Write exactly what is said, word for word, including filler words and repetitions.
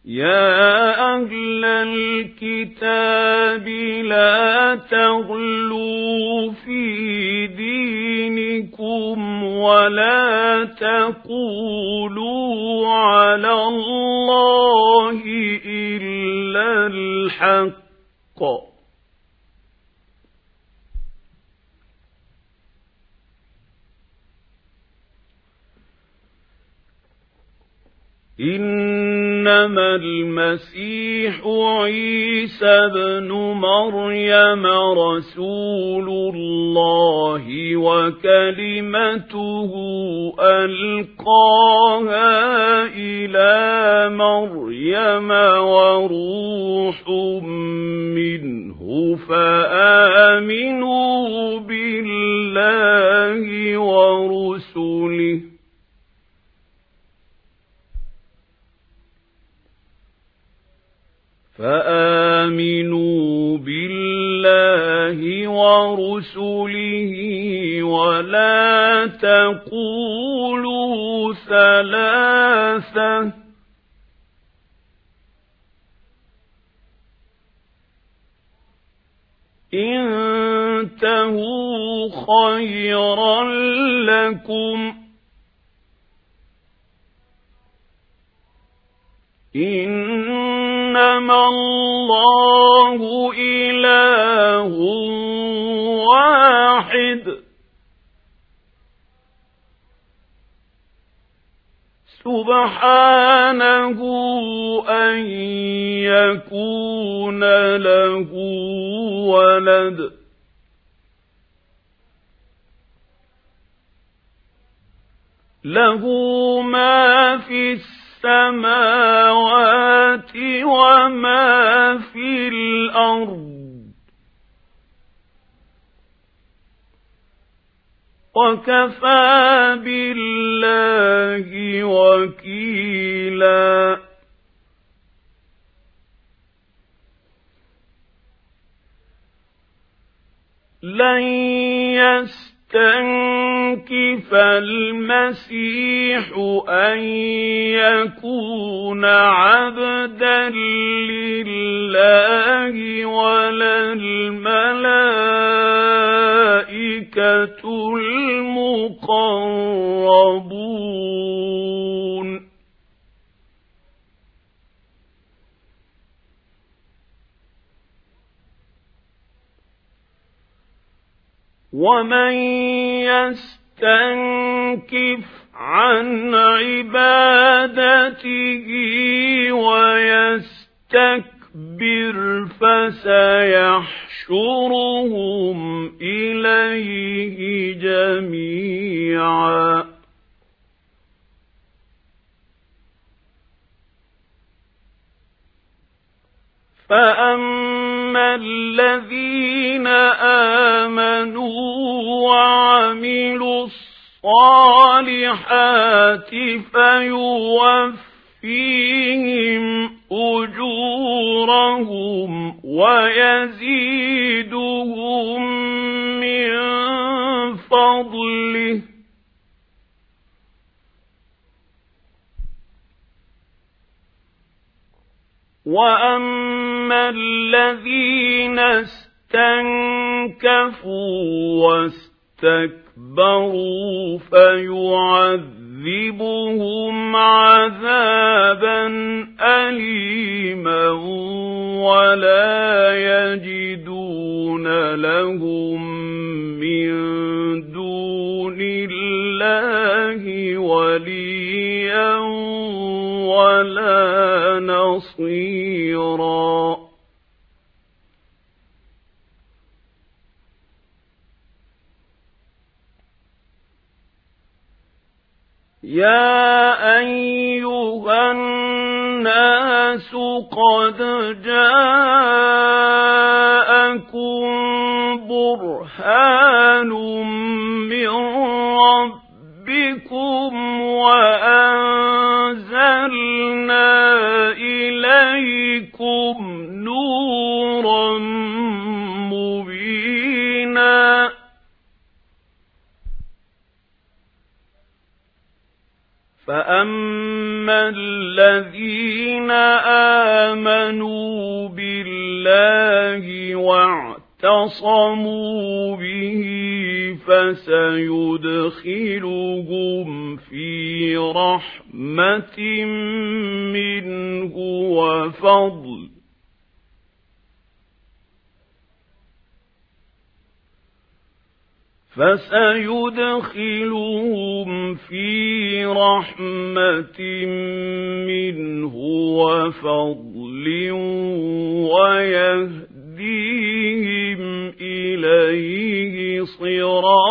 يا أهل الكتاب لا تغلوا في دينكم ولا تقولوا على الله إلا الحق إنما المسيح عيسى بن مريم رسول الله وكلمته ألقاها إلى مريم وروح منه فآمنوا بالله ورسله فآمنوا بالله ورسله ولا تقولوا ثلاثة انتهوا خيرا لكم إنما الله إله واحد سبحانه أن يكون له ولد له ما في السماوات وما في الأرض وكفى بالله وكيلا لن يستنكف المسيح أن يكون عبدا لله ولا الملائكة المقربون ومن يستنكف عن عبادته ويستكبر فسيحشرهم إليه جميعا فأما الذين آمنوا وعملوا الصالحات فيوفيهم أجورهم ويزيدهم من فضله وأما الذين استنكفوا واستكبروا فيعذبهم عذابا أليما ولا يجدون لهم من دون الله وليا ولا نصيرا يا أيها الناس قد جاءكم برهان من ربكم وأنزلنا إليكم نورا مبينا فأما الذين آمنوا بالله واعتصموا به فسيدخلهم في رحمة منه وفضل فسيدخلهم في رحمة منه وفضل ويهديهم إليه صراطا